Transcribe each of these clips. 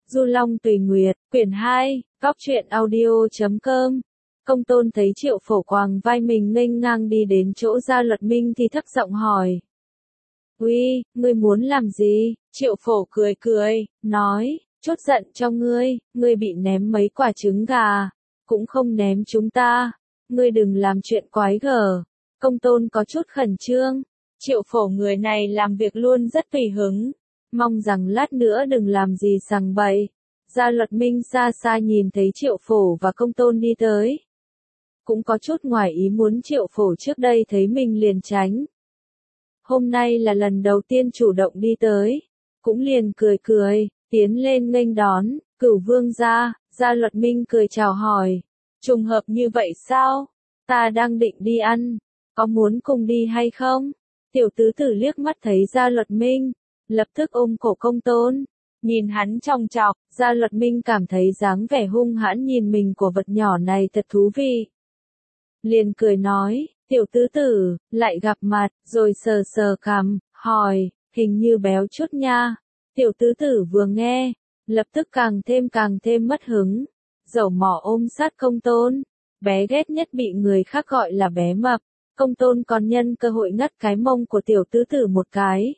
Du Long Tùy Nguyệt, quyển 2, góc truyện audio.com. Công Tôn thấy Triệu Phổ quàng vai mình nghênh ngang đi đến chỗ Gia Luật Minh thì thấp giọng hỏi. Uy, ngươi muốn làm gì? Triệu Phổ cười cười, nói, chút giận cho ngươi bị ném mấy quả trứng gà, cũng không ném chúng ta, ngươi đừng làm chuyện quái gở. Công Tôn có chút khẩn trương, Triệu Phổ người này làm việc luôn rất tùy hứng, mong rằng lát nữa đừng làm gì sằng bậy. Gia Luật Minh xa xa nhìn thấy Triệu Phổ và Công Tôn đi tới, cũng có chút ngoài ý muốn. Triệu Phổ trước đây thấy mình liền tránh, hôm nay là lần đầu tiên chủ động đi tới, cũng liền cười cười, tiến lên nghênh đón. Cửu vương gia. Gia Luật Minh cười chào hỏi, trùng hợp như vậy sao? Ta đang định đi ăn, có muốn cùng đi hay không? Tiểu tứ tử liếc mắt thấy Gia Luật Minh, lập tức ôm cổ Công Tôn, nhìn hắn chòng chọc. Gia Luật Minh cảm thấy dáng vẻ hung hãn nhìn mình của vật nhỏ này thật thú vị, liền cười nói, tiểu tứ tử, lại gặp mặt, rồi sờ sờ cằm, hỏi, hình như béo chút nha. Tiểu tứ tử vừa nghe, lập tức càng thêm mất hứng, dầu mỏ ôm sát Công Tôn. Bé ghét nhất bị người khác gọi là bé mập. Công Tôn còn nhân cơ hội ngắt cái mông của tiểu tứ tử một cái.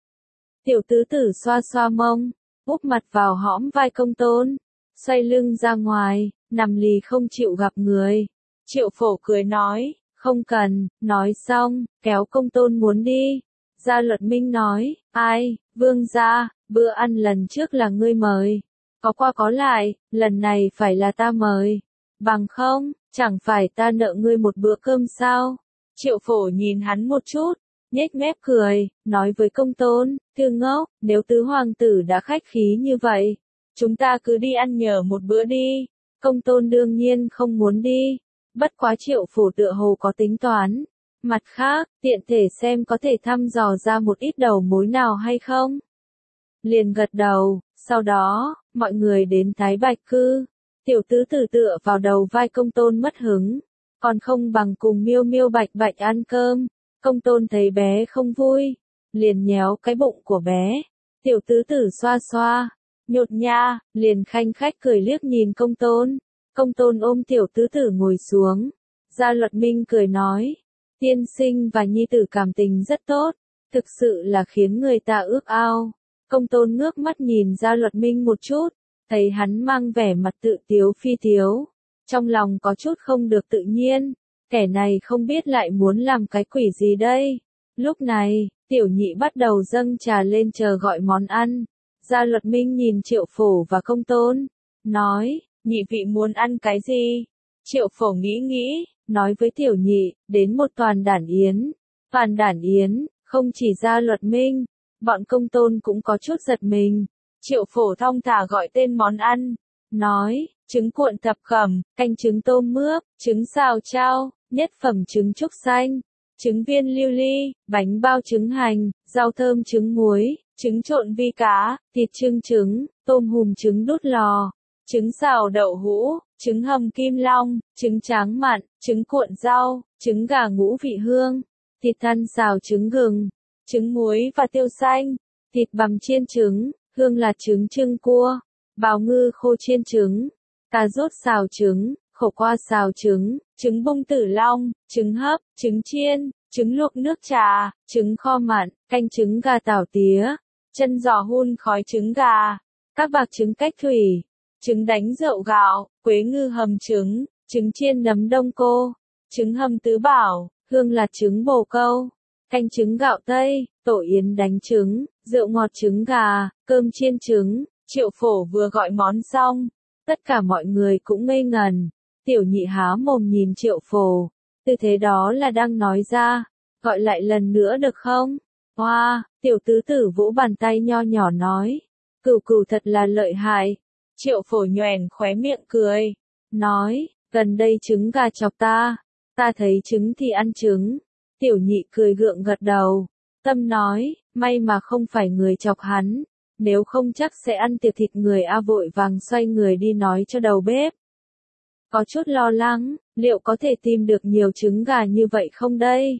Tiểu tứ tử xoa xoa mông, úp mặt vào hõm vai Công Tôn, xoay lưng ra ngoài, nằm lì không chịu gặp người. Triệu Phổ cười nói, không cần. Nói xong, kéo Công Tôn muốn đi. Gia Luật Minh nói, ai, vương gia, bữa ăn lần trước là ngươi mời, có qua có lại, lần này phải là ta mời, bằng không, chẳng phải ta nợ ngươi một bữa cơm sao? Triệu Phổ nhìn hắn một chút, nhếch mép cười, nói với Công Tôn, thư ngốc, nếu tứ hoàng tử đã khách khí như vậy, chúng ta cứ đi ăn nhờ một bữa đi. Công Tôn đương nhiên không muốn đi, bất quá Triệu Phổ tựa hồ có tính toán. Mặt khác, tiện thể xem có thể thăm dò ra một ít đầu mối nào hay không. Liền gật đầu, sau đó, mọi người đến Thái Bạch Cư. Tiểu tứ tử tựa vào đầu vai Công Tôn mất hứng, còn không bằng cùng Miêu Miêu Bạch Bạch ăn cơm. Công Tôn thấy bé không vui, liền nhéo cái bụng của bé. Tiểu tứ tử xoa xoa, nhột nha, liền khanh khách cười liếc nhìn Công Tôn. Công Tôn ôm tiểu tứ tử ngồi xuống. Gia Luật Minh cười nói, tiên sinh và nhi tử cảm tình rất tốt, thực sự là khiến người ta ước ao. Công Tôn ngước mắt nhìn Gia Luật Minh một chút, thấy hắn mang vẻ mặt tự tiếu phi tiếu, trong lòng có chút không được tự nhiên, kẻ này không biết lại muốn làm cái quỷ gì đây. Lúc này, tiểu nhị bắt đầu dâng trà lên chờ gọi món ăn. Gia Luật Minh nhìn Triệu Phổ và Công Tôn, nói, nhị vị muốn ăn cái gì? Triệu Phổ nghĩ, nói với tiểu nhị, đến một toàn đản yến. Toàn đản yến, không chỉ Gia Luật Minh, bọn Công Tôn cũng có chút giật mình. Triệu Phổ thong thả gọi tên món ăn, nói, trứng cuộn thập cẩm, canh trứng tôm mướp, trứng xào chao, nhất phẩm trứng trúc xanh, trứng viên lưu ly, bánh bao trứng hành, rau thơm trứng muối, trứng trộn vi cá, thịt trưng trứng, tôm hùm trứng đút lò, trứng xào đậu hũ, trứng hầm kim long, trứng tráng mặn, trứng cuộn rau, trứng gà ngũ vị hương, thịt thăn xào trứng gừng, trứng muối và tiêu xanh, thịt bằm chiên trứng, hương lạc trứng trưng cua, bào ngư khô chiên trứng, cà rốt xào trứng, khổ qua xào trứng, trứng bông tử long, trứng hấp, trứng chiên, trứng luộc nước trà, trứng kho mặn, canh trứng gà tảo tía, chân giò hun khói trứng gà, các bạc trứng cách thủy, trứng đánh rượu gạo, quế ngư hầm trứng, trứng chiên nấm đông cô, trứng hầm tứ bảo, hương lạc trứng bồ câu, canh trứng gạo tây, tổ yến đánh trứng, rượu ngọt trứng gà, cơm chiên trứng. Triệu Phổ vừa gọi món xong, tất cả mọi người cũng ngây ngần. Tiểu nhị há mồm nhìn Triệu Phổ, tư thế đó là đang nói ra, gọi lại lần nữa được không? Hoa, tiểu tứ tử vỗ bàn tay nho nhỏ nói, cửu cửu thật là lợi hại. Triệu Phổ nhoẻn khóe miệng cười, nói, gần đây trứng gà chọc ta thấy trứng thì ăn trứng. Tiểu nhị cười gượng gật đầu, tâm nói, may mà không phải người chọc hắn, nếu không chắc sẽ ăn tiệc thịt người a. Vội vàng xoay người đi nói cho đầu bếp. Có chút lo lắng, liệu có thể tìm được nhiều trứng gà như vậy không đây?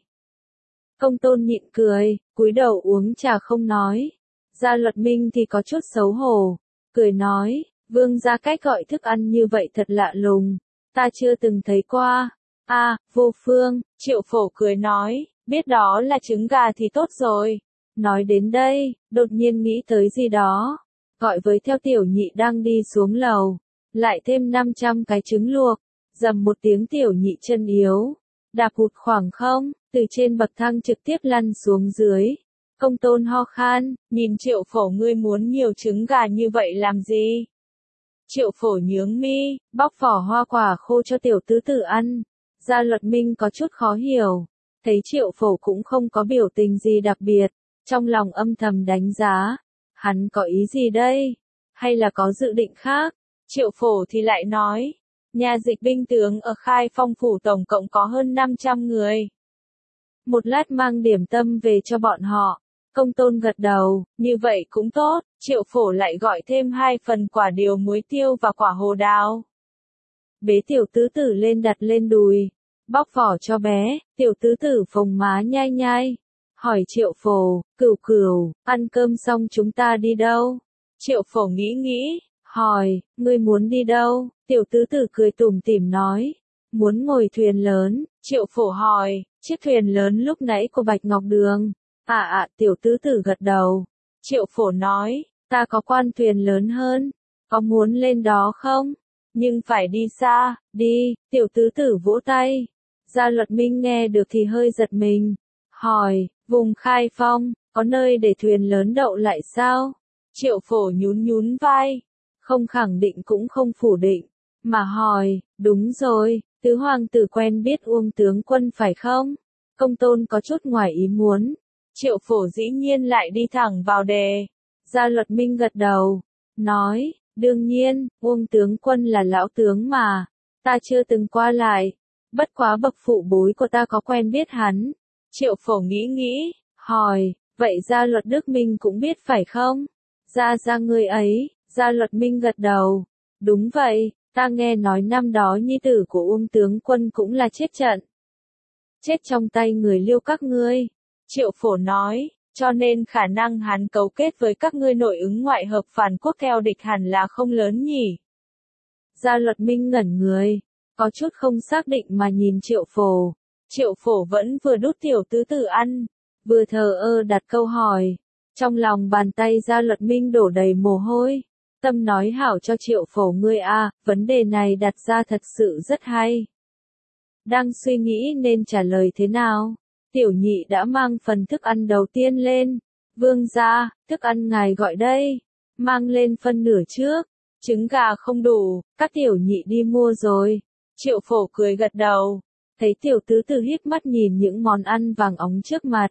Công Tôn nhịn cười, cúi đầu uống trà không nói. Gia Luật Minh thì có chút xấu hổ, cười nói, vương gia cách gọi thức ăn như vậy thật lạ lùng, ta chưa từng thấy qua. Vô phương, Triệu Phổ cười nói, biết đó là trứng gà thì tốt rồi. Nói đến đây, đột nhiên nghĩ tới gì đó, gọi với theo Tiểu Nhị đang đi xuống lầu, lại thêm 500 cái trứng luộc. Dầm một tiếng, Tiểu Nhị chân yếu, đạp hụt khoảng không, từ trên bậc thang trực tiếp lăn xuống dưới. Công Tôn ho khan, nhìn Triệu Phổ, ngươi muốn nhiều trứng gà như vậy làm gì? Triệu Phổ nhướng mi, bóc vỏ hoa quả khô cho tiểu tứ tử ăn. Gia Luật Minh có chút khó hiểu, thấy Triệu Phổ cũng không có biểu tình gì đặc biệt, trong lòng âm thầm đánh giá, hắn có ý gì đây? Hay là có dự định khác? Triệu Phổ thì lại nói, nhà dịch binh tướng ở Khai Phong phủ tổng cộng có hơn 500 người. Một lát mang điểm tâm về cho bọn họ. Công Tôn gật đầu, như vậy cũng tốt. Triệu Phổ lại gọi thêm 2 phần quả điều muối tiêu và quả hồ đào. Bế tiểu tứ tử lên đặt lên đùi, bóc vỏ cho bé. Tiểu tứ tử phồng má nhai nhai, hỏi Triệu Phổ, Cửu, ăn cơm xong chúng ta đi đâu? Triệu Phổ nghĩ nghĩ, hỏi, ngươi muốn đi đâu? Tiểu tứ tử cười tủm tỉm nói, muốn ngồi thuyền lớn. Triệu Phổ hỏi, chiếc thuyền lớn lúc nãy của Bạch Ngọc Đường. Tiểu tứ tử gật đầu. Triệu Phổ nói, ta có quan thuyền lớn hơn, có muốn lên đó không? Nhưng phải đi xa. Đi. Tiểu tứ tử vỗ tay. Gia Luật Minh nghe được thì hơi giật mình, hỏi, vùng Khai Phong, có nơi để thuyền lớn đậu lại sao? Triệu Phổ nhún vai, không khẳng định cũng không phủ định, mà hỏi, đúng rồi, tứ hoàng tử quen biết Uông tướng quân phải không? Công Tôn có chút ngoài ý muốn. Triệu Phổ dĩ nhiên lại đi thẳng vào đề. Gia Luật Minh gật đầu, nói, đương nhiên, Uông tướng quân là lão tướng mà, ta chưa từng qua lại, bất quá bậc phụ bối của ta có quen biết hắn. Triệu Phổ nghĩ, hỏi, vậy Gia Luật Đức Minh cũng biết phải không? Gia người ấy. Gia Luật Minh gật đầu, đúng vậy, ta nghe nói năm đó nhi tử của Uông tướng quân cũng là chết trận. Chết trong tay người Liêu các ngươi. Triệu Phổ nói, cho nên khả năng hắn cấu kết với các ngươi nội ứng ngoại hợp phản quốc theo địch hẳn là không lớn nhỉ. Gia Luật Minh ngẩn người, có chút không xác định mà nhìn Triệu Phổ. Triệu Phổ vẫn vừa đút tiểu tứ tử ăn, vừa thờ ơ đặt câu hỏi. Trong lòng bàn tay Gia Luật Minh đổ đầy mồ hôi. Tâm nói hảo cho Triệu Phổ ngươi vấn đề này đặt ra thật sự rất hay. Đang suy nghĩ nên trả lời thế nào, Tiểu Nhị đã mang phần thức ăn đầu tiên lên. Vương gia, thức ăn ngài gọi đây, mang lên phân nửa trước. Trứng gà không đủ, các Tiểu Nhị đi mua rồi. Triệu Phổ cười gật đầu, thấy tiểu tứ tử híp mắt nhìn những món ăn vàng óng trước mặt,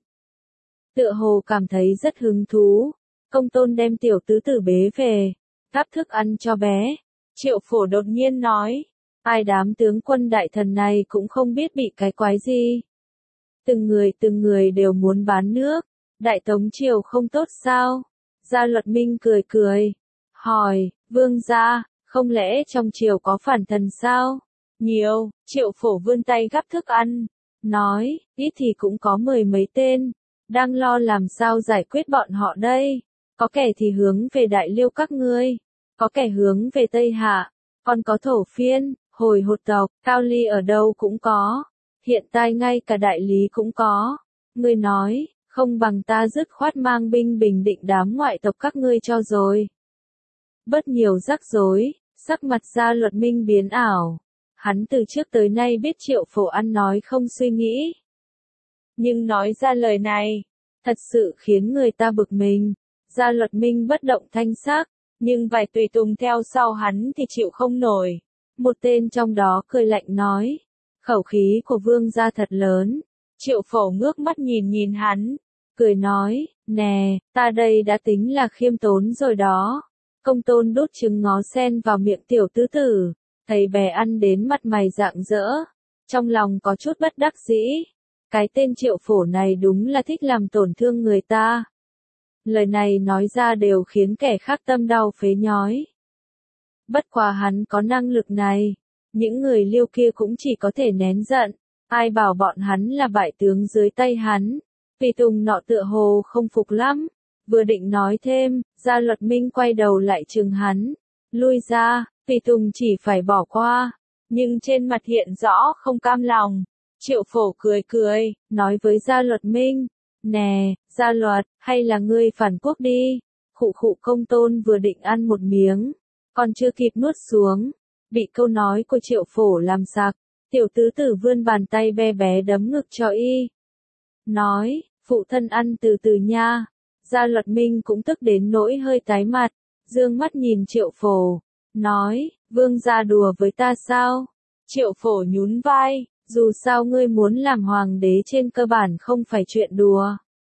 tựa hồ cảm thấy rất hứng thú. Công Tôn đem tiểu tứ tử bế về, gắp thức ăn cho bé. Triệu Phổ đột nhiên nói, ai đám tướng quân đại thần này cũng không biết bị cái quái gì. Từng người đều muốn bán nước, Đại Tống triều không tốt sao? Gia Luật Minh cười, hỏi, vương gia, không lẽ trong triều có phản thần sao? Nhiều. Triệu Phổ vươn tay gắp thức ăn, nói, ít thì cũng có 10 mấy tên, đang lo làm sao giải quyết bọn họ đây. Có kẻ thì hướng về Đại Liêu các ngươi, có kẻ hướng về Tây Hạ, còn có Thổ Phiên, Hồi Hột tộc, Cao Ly ở đâu cũng có. Hiện tại ngay cả Đại Lý cũng có. Ngươi nói, không bằng ta dứt khoát mang binh bình định đám ngoại tộc các ngươi cho rồi. Bớt nhiều rắc rối, sắc mặt Gia Luật Minh biến ảo. Hắn từ trước tới nay biết Triệu Phổ ăn nói không suy nghĩ. Nhưng nói ra lời này, thật sự khiến người ta bực mình. Gia Luật Minh bất động thanh sắc, nhưng vài tùy tùng theo sau hắn thì chịu không nổi. Một tên trong đó cười lạnh nói, khẩu khí của vương gia thật lớn. Triệu Phổ ngước mắt nhìn hắn, cười nói, nè, ta đây đã tính là khiêm tốn rồi đó. Công Tôn đút trứng ngó sen vào miệng tiểu tứ tử, thấy bé ăn đến mặt mày rạng rỡ, trong lòng có chút bất đắc dĩ. Cái tên Triệu Phổ này đúng là thích làm tổn thương người ta. Lời này nói ra đều khiến kẻ khác tâm đau phế nhói. Bất quá hắn có năng lực này, những người Liêu kia cũng chỉ có thể nén giận. Ai bảo bọn hắn là bại tướng dưới tay hắn. Tùy tùng nọ tựa hồ không phục lắm, Vừa định nói thêm, Gia Luật Minh quay đầu lại chừng hắn. Lui ra, Tùy Tùng chỉ phải bỏ qua. Nhưng trên mặt hiện rõ không cam lòng. Triệu Phổ cười cười, nói với Gia Luật Minh. Nè, Gia Luật, hay là ngươi phản quốc đi. Khụ khụ Công Tôn vừa định ăn một miếng. Còn chưa kịp nuốt xuống. Bị câu nói của Triệu Phổ làm sặc. Tiểu tứ tử vươn bàn tay bé bé đấm ngực cho y. Nói, phụ thân ăn từ từ nha. Gia Luật Minh cũng tức đến nỗi hơi tái mặt. Dương mắt nhìn Triệu Phổ. Nói, vương gia đùa với ta sao? Triệu Phổ nhún vai. Dù sao ngươi muốn làm hoàng đế trên cơ bản không phải chuyện đùa.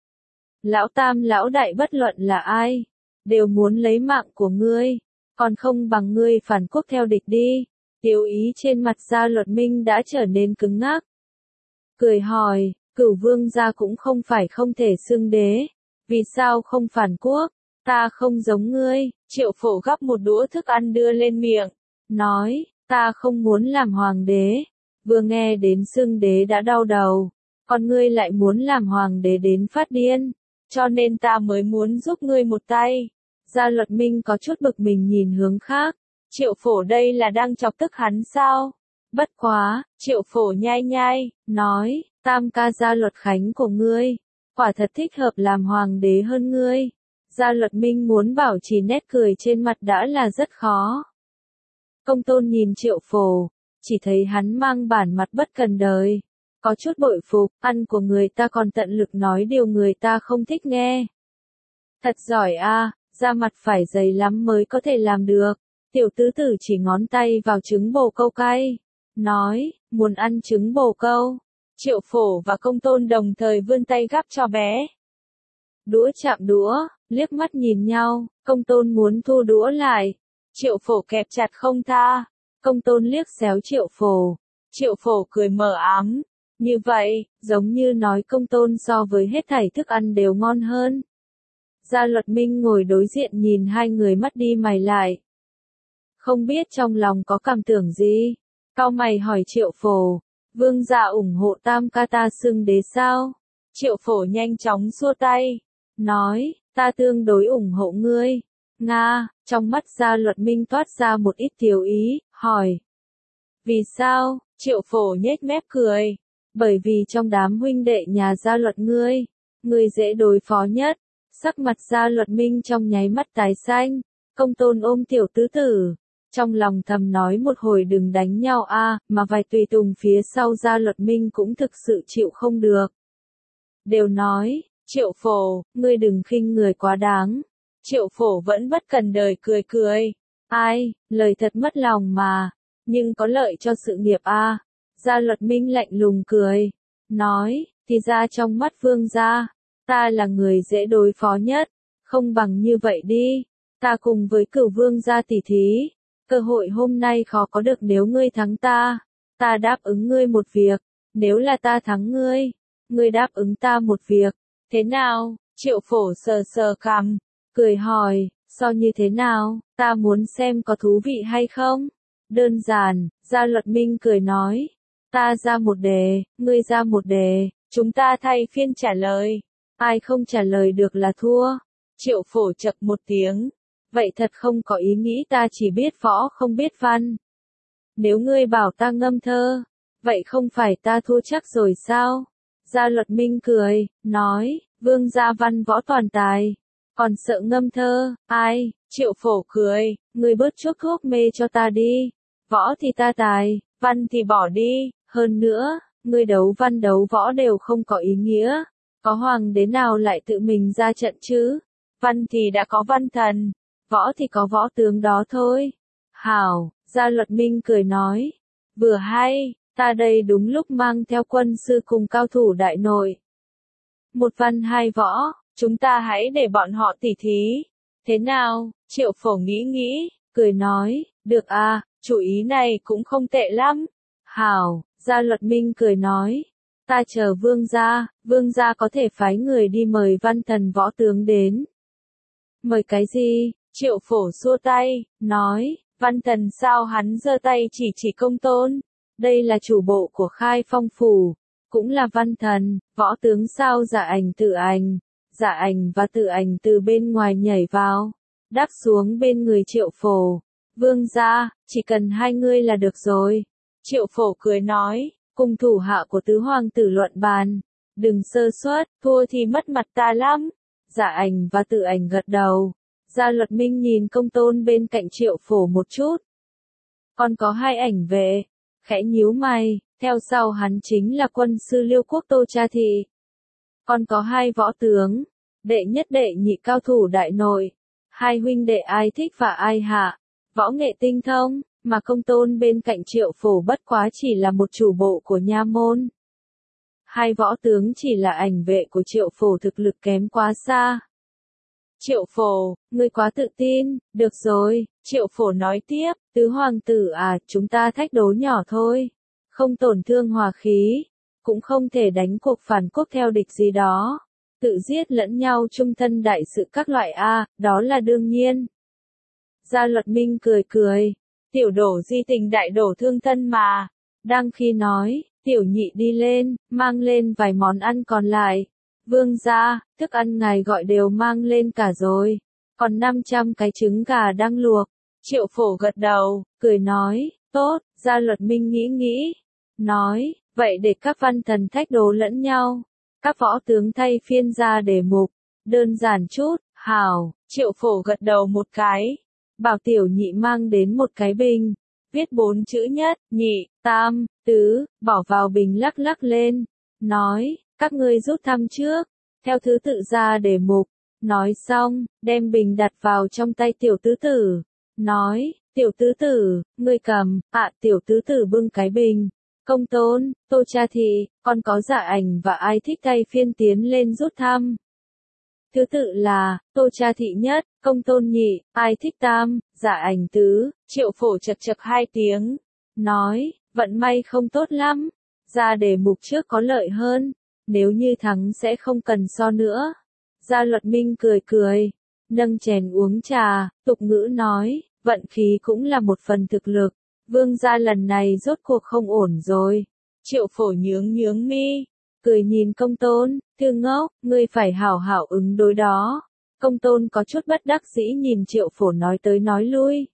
Lão tam lão đại bất luận là ai. Đều muốn lấy mạng của ngươi. Còn không bằng ngươi phản quốc theo địch đi. Tiêu ý trên mặt Gia Luật Minh đã trở nên cứng ngắc. Cười hỏi, Cửu vương gia cũng không phải không thể xưng đế. Vì sao không phản quốc? Ta không giống ngươi. Triệu Phổ gắp một đũa thức ăn đưa lên miệng. Nói, ta không muốn làm hoàng đế. Vừa nghe đến xưng đế đã đau đầu. Còn ngươi lại muốn làm hoàng đế đến phát điên. Cho nên ta mới muốn giúp ngươi một tay. Gia Luật Minh có chút bực mình nhìn hướng khác. Triệu Phổ đây là đang chọc tức hắn sao? Bất quá, Triệu Phổ nhai nhai, nói, tam ca Gia Luật Khánh của ngươi. Quả thật thích hợp làm hoàng đế hơn ngươi. Gia Luật Minh muốn bảo trì nét cười trên mặt đã là rất khó. Công Tôn nhìn Triệu Phổ, chỉ thấy hắn mang bản mặt bất cần đời. Có chút bội phục, ăn của người ta còn tận lực nói điều người ta không thích nghe. Thật giỏi a, da mặt phải dày lắm mới có thể làm được. Tiểu tứ tử chỉ ngón tay vào trứng bồ câu cay. Nói, muốn ăn trứng bồ câu. Triệu Phổ và Công Tôn đồng thời vươn tay gắp cho bé. Đũa chạm đũa, liếc mắt nhìn nhau, Công Tôn muốn thu đũa lại. Triệu Phổ kẹp chặt không tha. Công Tôn liếc xéo Triệu Phổ. Triệu Phổ cười mờ ám. Như vậy, giống như nói Công Tôn so với hết thảy thức ăn đều ngon hơn. Gia Luật Minh ngồi đối diện nhìn hai người mắt đi mày lại. Không biết trong lòng có cảm tưởng gì. Cau mày hỏi Triệu Phổ. Vương gia ủng hộ tam ca ta xưng đế sao? Triệu Phổ nhanh chóng xua tay. Nói, ta tương đối ủng hộ ngươi. Nga, trong mắt Gia Luật Minh toát ra một ít thiếu ý, hỏi. Vì sao? Triệu Phổ nhếch mép cười. Bởi vì trong đám huynh đệ nhà Gia Luật ngươi dễ đối phó nhất. Sắc mặt Gia Luật Minh trong nháy mắt tái xanh. Công Tôn ôm tiểu tứ tử. Trong lòng thầm nói một hồi đừng đánh nhau a, mà vài tùy tùng phía sau Gia Luật Minh cũng thực sự chịu không được. Đều nói, Triệu Phổ, ngươi đừng khinh người quá đáng. Triệu Phổ vẫn bất cần đời cười cười. Ai, lời thật mất lòng mà, nhưng có lợi cho sự nghiệp a. Gia Luật Minh lạnh lùng cười. Nói, thì ra trong mắt vương gia, ta là người dễ đối phó nhất. Không bằng như vậy đi, ta cùng với Cửu vương gia tỉ thí. Cơ hội hôm nay khó có được nếu ngươi thắng ta. Ta đáp ứng ngươi một việc. Nếu là ta thắng ngươi đáp ứng ta một việc. Thế nào? Triệu Phổ sờ sờ cằm, cười hỏi, so như thế nào? Ta muốn xem có thú vị hay không? Đơn giản, Gia Luật Minh cười nói. Ta ra một đề, ngươi ra một đề, chúng ta thay phiên trả lời. Ai không trả lời được là thua. Triệu Phổ chậc một tiếng. Vậy thật không có ý nghĩ ta chỉ biết võ không biết văn. Nếu ngươi bảo ta ngâm thơ, vậy không phải ta thua chắc rồi sao? Gia Luật Minh cười, nói, vương gia văn võ toàn tài. Còn sợ ngâm thơ, ai? Triệu Phổ cười, ngươi bớt chuốc thuốc mê cho ta đi. Võ thì ta tài, văn thì bỏ đi. Hơn nữa, ngươi đấu văn đấu võ đều không có ý nghĩa. Có hoàng đế nào lại tự mình ra trận chứ? Văn thì đã có văn thần. Võ thì có võ tướng đó thôi. Hảo, Gia Luật Minh cười nói. Vừa hay, ta đây đúng lúc mang theo quân sư cùng cao thủ đại nội. Một văn hai võ, chúng ta hãy để bọn họ tỉ thí. Thế nào? Triệu Phổ nghĩ, cười nói, được à, chủ ý này cũng không tệ lắm. Hảo, Gia Luật Minh cười nói. Ta chờ vương gia có thể phái người đi mời văn thần võ tướng đến. Mời cái gì? Triệu Phổ xua tay, nói, văn thần sao hắn giơ tay chỉ Công Tôn. Đây là chủ bộ của Khai Phong Phủ, cũng là văn thần, võ tướng sao giả ảnh tự ảnh. Dạ Ảnh và Tử Ảnh từ bên ngoài nhảy vào, đáp xuống bên người Triệu Phổ. Vương gia, chỉ cần hai ngươi là được rồi. Triệu Phổ cười nói, cùng thủ hạ của tứ hoàng tử luận bàn. Đừng sơ suất, thua thì mất mặt ta lắm. Dạ Ảnh và Tử Ảnh gật đầu. Gia Luật Minh nhìn Công Tôn bên cạnh Triệu Phổ một chút. Còn có hai ảnh vệ, khẽ nhíu mày, theo sau hắn chính là quân sư Liêu Quốc Tô Cha Thị. Còn có hai võ tướng, đệ nhất đệ nhị cao thủ đại nội, hai huynh đệ ai thích và ai hạ, võ nghệ tinh thông, mà Công Tôn bên cạnh Triệu Phổ bất quá chỉ là một chủ bộ của nha môn. Hai võ tướng chỉ là ảnh vệ của Triệu Phổ, thực lực kém quá xa. Triệu Phổ, ngươi quá tự tin, được rồi, Triệu Phổ nói tiếp, tứ hoàng tử à, chúng ta thách đố nhỏ thôi, không tổn thương hòa khí, cũng không thể đánh cuộc phản quốc theo địch gì đó, tự giết lẫn nhau trung thân đại sự các loại a, đó là đương nhiên. Gia Luật Minh cười cười, tiểu đổ di tình đại đổ thương thân mà. Đang khi nói, tiểu nhị đi lên, mang lên vài món ăn còn lại. Vương gia, thức ăn ngài gọi đều mang lên cả rồi. Còn 500 cái trứng gà đang luộc. Triệu Phổ gật đầu, cười nói, tốt. Gia Luật Minh nghĩ, nói, vậy để các văn thần thách đố lẫn nhau. Các võ tướng thay phiên ra đề mục. Đơn giản chút, hảo. Triệu Phổ gật đầu một cái. Bảo tiểu nhị mang đến một cái bình. Viết 4 chữ nhất, nhị, tam, tứ, bỏ vào bình lắc lắc lên. Nói, các ngươi rút thăm trước, theo thứ tự ra đề mục. Nói xong, đem bình đặt vào trong tay tiểu tứ tử. Nói, tiểu tứ tử, ngươi cầm, tiểu tứ tử bưng cái bình. Công Tôn, Tô Cha Thị, còn có Dạ Ảnh và ai thích thay phiên tiến lên rút thăm. Thứ tự là, Tô Cha Thị nhất, Công Tôn nhị, ai thích tam, Dạ Ảnh tứ. Triệu Phổ chật chật 2 tiếng. Nói, vận may không tốt lắm. Ra đề mục trước có lợi hơn. Nếu như thắng sẽ không cần so nữa. Gia Luật Minh cười, nâng chén uống trà, tục ngữ nói, vận khí cũng là một phần thực lực. Vương gia lần này rốt cuộc không ổn rồi. Triệu Phổ nhướng mi, cười nhìn Công Tôn, thư ngốc, ngươi phải hảo hảo ứng đối đó. Công Tôn có chút bất đắc dĩ nhìn Triệu Phổ nói tới nói lui.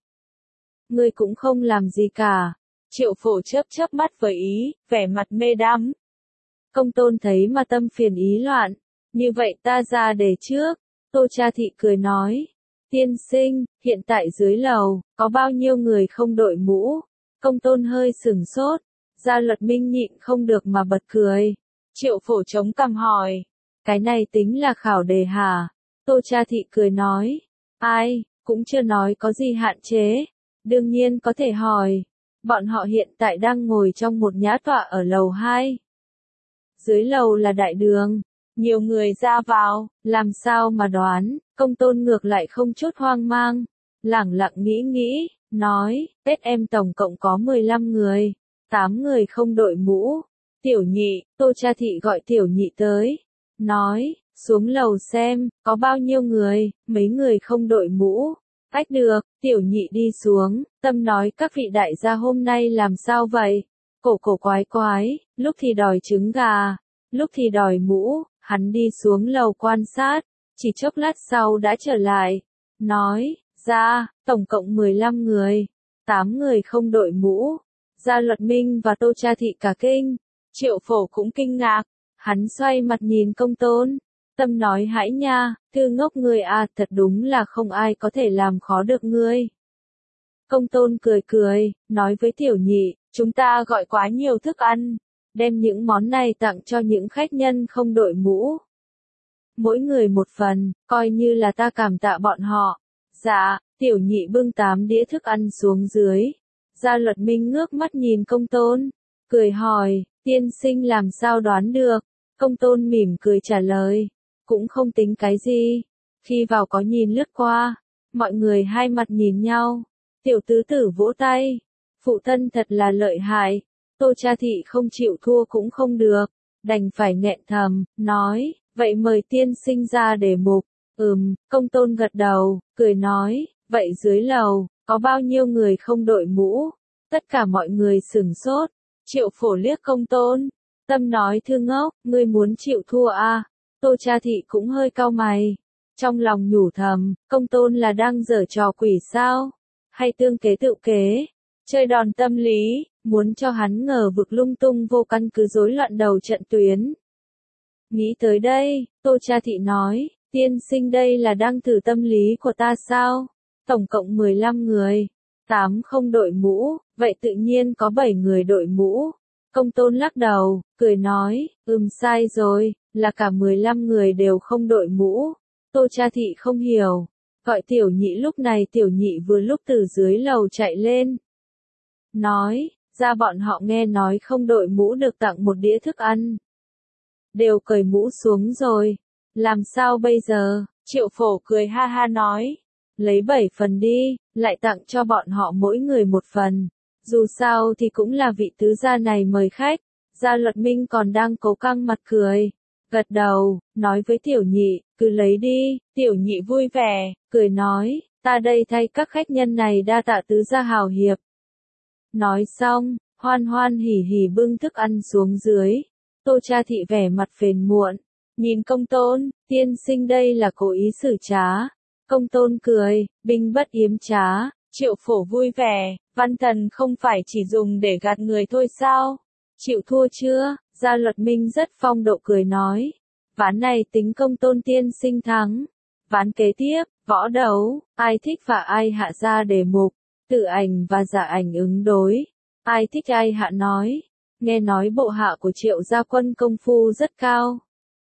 Ngươi cũng không làm gì cả. Triệu Phổ chớp mắt với ý, vẻ mặt mê đắm. Công Tôn thấy mà tâm phiền ý loạn. Như vậy ta ra đề trước. Tô Cha Thị cười nói. Tiên sinh, hiện tại dưới lầu, có bao nhiêu người không đội mũ? Công Tôn hơi sửng sốt. Gia Luật Minh nhịn không được mà bật cười. Triệu Phổ chống cằm hỏi. Cái này tính là khảo đề hả? Tô Cha Thị cười nói. Ai, cũng chưa nói có gì hạn chế. Đương nhiên có thể hỏi. Bọn họ hiện tại đang ngồi trong một nhã tọa ở lầu 2. Dưới lầu là đại đường. Nhiều người ra vào, làm sao mà đoán, Công Tôn ngược lại không chút hoang mang. Lẳng lặng nghĩ, nói, Tết em tổng cộng có 15 người, 8 người không đội mũ. Tiểu nhị, Tô Cha Thị gọi tiểu nhị tới. Nói, xuống lầu xem, có bao nhiêu người, mấy người không đội mũ. Ách được, tiểu nhị đi xuống, tâm nói các vị đại gia hôm nay làm sao vậy? Cổ quái, lúc thì đòi trứng gà, lúc thì đòi mũ. Hắn đi xuống lầu quan sát, chỉ chốc lát sau đã trở lại. Nói, ra, tổng cộng 15 người, 8 người không đội mũ. Gia Luật Minh và Tô Cha Thị cả kinh. Triệu Phổ cũng kinh ngạc. Hắn xoay mặt nhìn Công Tôn. Tâm nói hãi nha, thư ngốc ngươi à, thật đúng là không ai có thể làm khó được ngươi. Công Tôn cười, nói với tiểu nhị, chúng ta gọi quá nhiều thức ăn. Đem những món này tặng cho những khách nhân không đội mũ. Mỗi người một phần, coi như là ta cảm tạ bọn họ. Dạ, tiểu nhị bưng 8 đĩa thức ăn xuống dưới. Gia Luật Minh ngước mắt nhìn Công Tôn, cười hỏi, tiên sinh làm sao đoán được? Công Tôn mỉm cười trả lời, cũng không tính cái gì. Khi vào có nhìn lướt qua, mọi người hai mặt nhìn nhau. Tiểu tứ tử vỗ tay, phụ thân thật là lợi hại. Tô Cha Thị không chịu thua cũng không được, đành phải nghẹn thầm, nói, vậy mời tiên sinh ra đề mục. Công Tôn gật đầu, cười nói, vậy dưới lầu, có bao nhiêu người không đội mũ? Tất cả mọi người sửng sốt. Triệu Phổ liếc Công Tôn, tâm nói thư ngốc, ngươi muốn chịu thua à? Tô Cha Thị cũng hơi cau mày. Trong lòng nhủ thầm, Công Tôn là đang giở trò quỷ sao? Hay tương kế tự kế? Chơi đòn tâm lý, muốn cho hắn ngờ vực lung tung vô căn cứ rối loạn đầu trận tuyến. Nghĩ tới đây, Tô Cha Thị nói, tiên sinh đây là đang thử tâm lý của ta sao? Tổng cộng 15 người, 8 không đội mũ, vậy tự nhiên có 7 người đội mũ. Công Tôn lắc đầu, cười nói, sai rồi, là cả 15 người đều không đội mũ. Tô Cha Thị không hiểu, gọi Tiểu Nhị, lúc này Tiểu Nhị vừa lúc từ dưới lầu chạy lên. Nói, ra bọn họ nghe nói không đội mũ được tặng một đĩa thức ăn. Đều cởi mũ xuống rồi, làm sao bây giờ? Triệu Phổ cười ha ha nói, lấy 7 phần đi, lại tặng cho bọn họ mỗi người một phần. Dù sao thì cũng là vị tứ gia này mời khách. Gia Luật Minh còn đang cố căng mặt cười, gật đầu, nói với Tiểu Nhị, cứ lấy đi. Tiểu Nhị vui vẻ, cười nói, ta đây thay các khách nhân này đa tạ tứ gia hào hiệp. Nói xong, hoan hoan hỉ hỉ bưng thức ăn xuống dưới. Tô Cha Thị vẻ mặt phiền muộn, nhìn Công Tôn, tiên sinh đây là cố ý xử trá. Công Tôn cười, binh bất yếm trá. Triệu Phổ vui vẻ, văn thần không phải chỉ dùng để gạt người thôi sao? Chịu thua chưa? Gia Luật Minh rất phong độ cười nói, ván này tính Công Tôn tiên sinh thắng. Ván kế tiếp, võ đấu, ai thích và ai hạ ra đề mục, Tử Ảnh và Dạ Ảnh ứng đối. Ai thích ai hạ nói, nghe nói bộ hạ của Triệu gia quân công phu rất cao.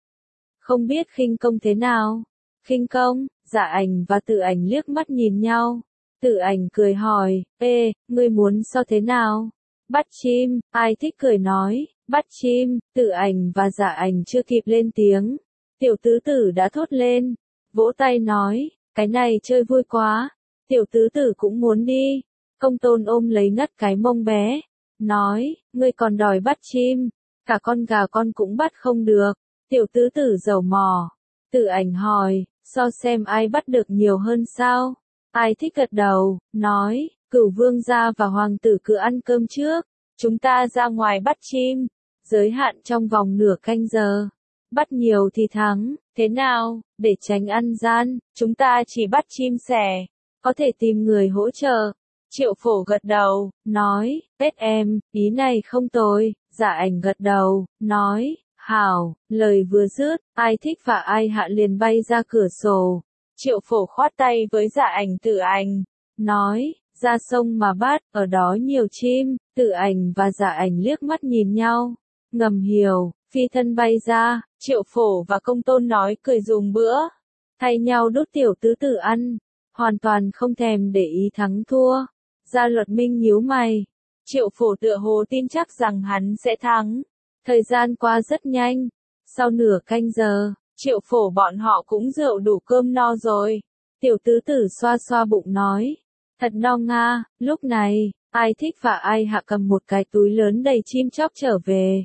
Không biết khinh công thế nào? Khinh công, Dạ Ảnh và Tử Ảnh liếc mắt nhìn nhau. Tử Ảnh cười hỏi, ngươi muốn so thế nào? Bắt chim, ai thích cười nói, bắt chim. Tử Ảnh và Dạ Ảnh chưa kịp lên tiếng, Tiểu Tứ Tử đã thốt lên, vỗ tay nói, cái này chơi vui quá. Tiểu Tứ Tử cũng muốn đi. Công Tôn ôm lấy ngất cái mông bé, nói, ngươi còn đòi bắt chim, cả con gà con cũng bắt không được. Tiểu Tứ Tử giàu mỏ. Tử Ảnh hỏi, so xem ai bắt được nhiều hơn sao? Ai thích gật đầu, nói, Cửu Vương gia và hoàng tử cứ ăn cơm trước, chúng ta ra ngoài bắt chim, giới hạn trong vòng nửa canh giờ. Bắt nhiều thì thắng, thế nào? Để tránh ăn gian, chúng ta chỉ bắt chim sẻ, có thể tìm người hỗ trợ. Triệu Phổ gật đầu, nói, em, ý này không tồi. Dạ Ảnh gật đầu, nói, hảo. Lời vừa dứt, ai thích và ai hạ liền bay ra cửa sổ. Triệu Phổ khoát tay với Dạ Ảnh Tử Ảnh, nói, ra sông mà bắt, ở đó nhiều chim. Tử Ảnh và Dạ Ảnh liếc mắt nhìn nhau, ngầm hiểu, phi thân bay ra. Triệu Phổ và Công Tôn nói cười dùng bữa, thay nhau đút Tiểu Tứ Tử ăn, hoàn toàn không thèm để ý thắng thua. Gia Luật Minh nhíu mày, Triệu Phổ tựa hồ tin chắc rằng hắn sẽ thắng. Thời gian qua rất nhanh, sau nửa canh giờ, Triệu Phổ bọn họ cũng rượu đủ cơm no rồi. Tiểu Tứ Tử xoa xoa bụng nói, thật no nga. Lúc này, ai thích và ai hạ cầm một cái túi lớn đầy chim chóc trở về.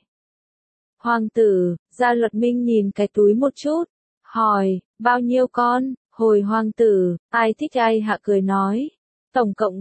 Hoàng tử, Gia Luật Minh nhìn cái túi một chút, hỏi, bao nhiêu con? Hồi hoàng tử, ai thích ai hạ cười nói, tổng cộng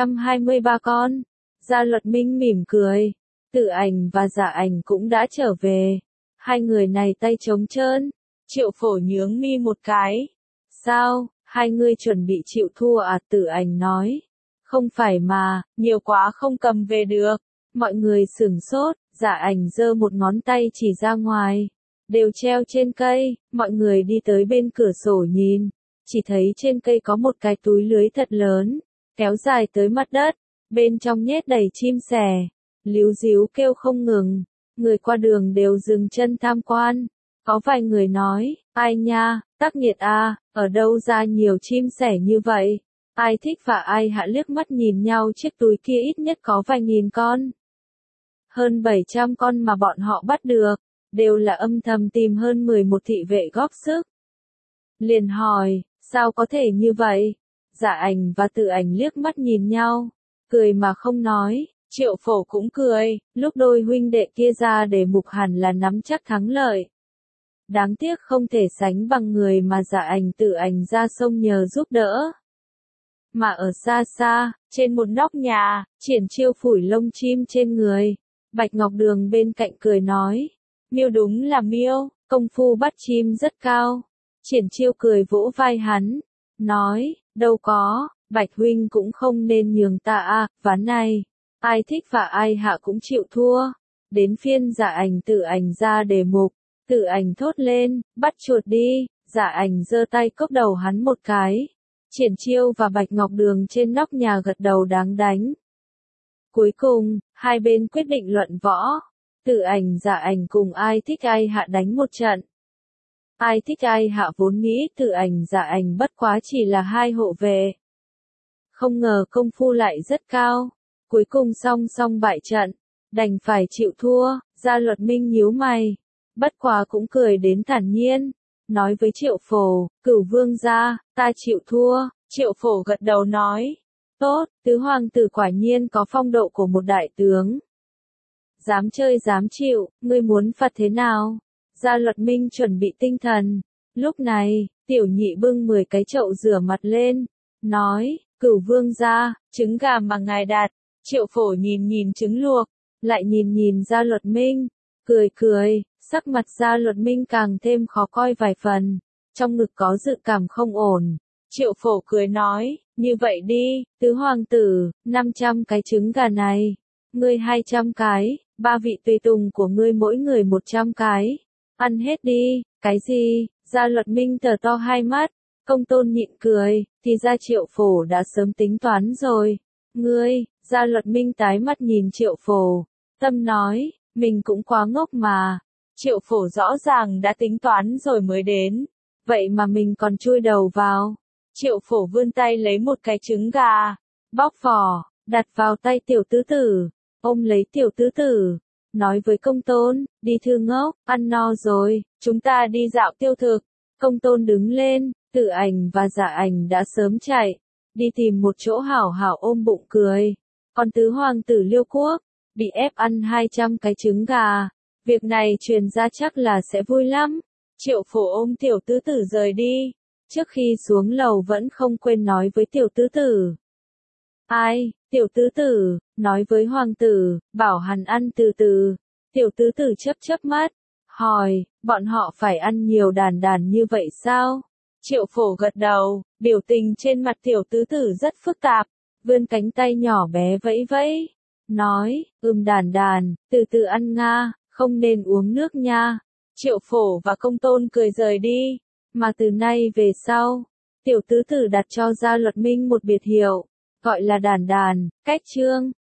723 con. Gia Luật Minh mỉm cười, Tử Ảnh và Dạ Ảnh cũng đã trở về. Hai người này tay trống trơn. Triệu Phổ nhướng mi một cái. Sao, hai người chuẩn bị chịu thua à? Tử Ảnh nói. Không phải mà, nhiều quá không cầm về được. Mọi người sửng sốt. Dạ Ảnh giơ một ngón tay chỉ ra ngoài. Đều treo trên cây. Mọi người đi tới bên cửa sổ nhìn. Chỉ thấy trên cây có một cái túi lưới thật lớn, kéo dài tới mặt đất. Bên trong nhét đầy chim sẻ, líu ríu kêu không ngừng. Người qua đường đều dừng chân tham quan. Có vài người nói, ai nha, tác nghiệt à, ở đâu ra nhiều chim sẻ như vậy? Ai thích và ai hạ liếc mắt nhìn nhau, chiếc túi kia ít nhất có vài nghìn con. Hơn 700 con mà bọn họ bắt được, đều là âm thầm tìm hơn 11 thị vệ góp sức. Liền hỏi, sao có thể như vậy? Dạ Ảnh và Tử Ảnh liếc mắt nhìn nhau, cười mà không nói. Triệu Phổ cũng cười, lúc đôi huynh đệ kia ra để mục hẳn là nắm chắc thắng lợi. Đáng tiếc không thể sánh bằng người mà Dạ Ảnh Tử Ảnh ra sông nhờ giúp đỡ. Mà ở xa xa, trên một nóc nhà, Triển Chiêu phủi lông chim trên người. Bạch Ngọc Đường bên cạnh cười nói, miêu đúng là miêu, công phu bắt chim rất cao. Triển Chiêu cười vỗ vai hắn, nói, đâu có, Bạch huynh cũng không nên nhường ta à, ván này, ai thích và ai hạ cũng chịu thua. Đến phiên Dạ Ảnh Tự Ảnh ra đề mục, Tự Ảnh thốt lên, bắt chuột đi, Dạ Ảnh giơ tay cốc đầu hắn một cái. Triển Chiêu và Bạch Ngọc Đường trên nóc nhà gật đầu đáng đánh. Cuối cùng, hai bên quyết định luận võ. Tự Ảnh Dạ Ảnh cùng ai thích ai hạ đánh một trận. Ai thích ai hạ vốn nghĩ Tự Ảnh Dạ Ảnh bất quá chỉ là hai hộ vệ. Không ngờ công phu lại rất cao. Cuối cùng song bại trận, đành phải chịu thua. Gia Luật Minh nhíu mày, bất quá cũng cười đến thản nhiên, nói với Triệu Phổ, Cửu vương gia, ta chịu thua. Triệu Phổ gật đầu nói, tốt, tứ hoàng tử quả nhiên có phong độ của một đại tướng. Dám chơi dám chịu, ngươi muốn phạt thế nào? Gia Luật Minh chuẩn bị tinh thần. Lúc này, Tiểu Nhị bưng 10 cái chậu rửa mặt lên, nói, Cửu vương gia, trứng gà mà ngài đạt. Triệu Phổ nhìn trứng luộc, lại nhìn Gia Luật Minh, cười, sắc mặt Gia Luật Minh càng thêm khó coi vài phần, trong ngực có dự cảm không ổn. Triệu Phổ cười nói, như vậy đi, tứ hoàng tử, 500 cái trứng gà này, ngươi 200 cái, 3 vị tùy tùng của ngươi mỗi người 100 cái, ăn hết đi. Cái gì? Gia Luật Minh tờ to hai mắt, Công Tôn nhịn cười, thì ra Triệu Phổ đã sớm tính toán rồi. Ngươi, Gia Luật Minh tái mắt nhìn Triệu Phổ, tâm nói, mình cũng quá ngốc mà. Triệu Phổ rõ ràng đã tính toán rồi mới đến, vậy mà mình còn chui đầu vào. Triệu Phổ vươn tay lấy một cái trứng gà, bóc vỏ, đặt vào tay tiểu tứ tử, ôm lấy tiểu tứ tử, nói với Công Tôn, đi thư ngốc, ăn no rồi, chúng ta đi dạo tiêu thực. Công Tôn đứng lên, Tự Ảnh và Dạ Ảnh đã sớm chạy, đi tìm một chỗ hảo ôm bụng cười. Còn tứ hoàng tử Liêu Quốc, bị ép ăn 200 cái trứng gà, việc này truyền ra chắc là sẽ vui lắm. Triệu Phổ ôm tiểu tứ tử rời đi, trước khi xuống lầu vẫn không quên nói với tiểu tứ tử. Ai, tiểu tứ tử, nói với hoàng tử, bảo hắn ăn từ từ. Tiểu tứ tử chớp mắt, hỏi, bọn họ phải ăn nhiều đàn như vậy sao? Triệu Phổ gật đầu, biểu tình trên mặt tiểu tứ tử rất phức tạp, vươn cánh tay nhỏ bé vẫy, nói, đàn, từ từ ăn nga, không nên uống nước nha. Triệu Phổ và Công Tôn cười rời đi, mà từ nay về sau, tiểu tứ tử đặt cho Gia Luật Minh một biệt hiệu, gọi là đàn, cách chương.